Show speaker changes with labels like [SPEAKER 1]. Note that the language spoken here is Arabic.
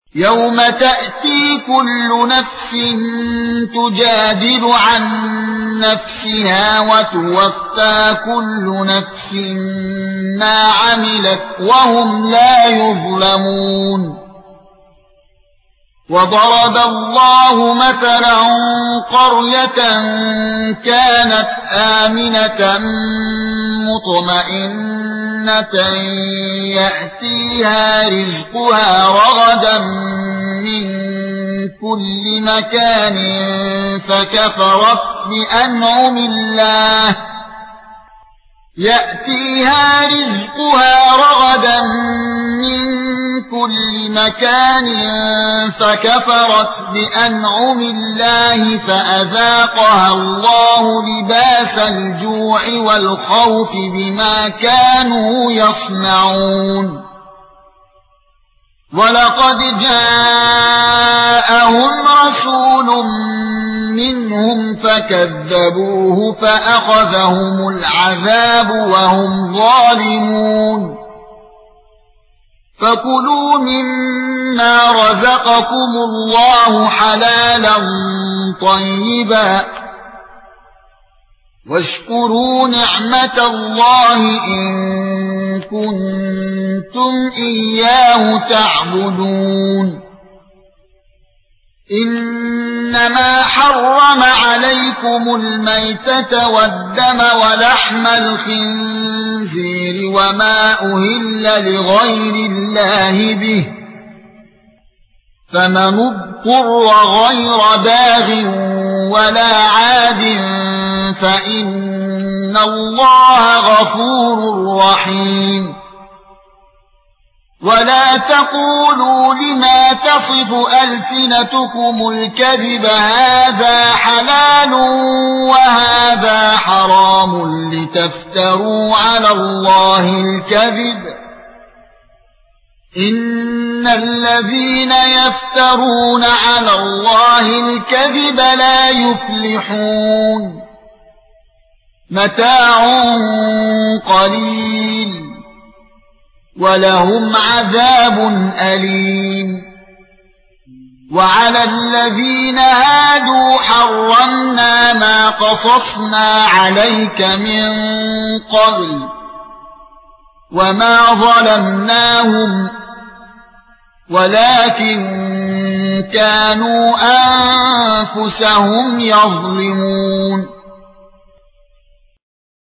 [SPEAKER 1] يوم تأتي كل نفس تجادل عن نفسها وتوفى كل نفس ما عملت وهم لا يظلمون. وضرب الله مثلا قرية كانت آمنة مطمئنة يأتيها رزقها رغدا من كل مكان فكفرت بأنعم الله فأذاقها الله لباس الجوع والخوف بما كانوا يصنعون. ولقد جاءهم رسول منهم فكذبوه فأخذهم العذاب وهم ظالمون. فكلوا مما رزقكم الله حلالا طيبا واشكروا نعمة الله إن كنتم إياه تعبدون. إنما حرم عليكم الميتة والدم ولحم الخنزير وما أهل لغير الله به فمن اضطر غير باغ ولا عاد فإن الله غفور رحيم. ولا تقولوا لما تصف ألسنتكم الكذب هذا حلال وهذا حرام لتفتروا على الله الكذب إن الذين يفترون على الله الكذب لا يفلحون. متاع قليل ولهم عذاب أليم. وعلى الذين هادوا حرمنا ما قصصنا عليك من قبل وما ظلمناهم ولكن كانوا أنفسهم يظلمون.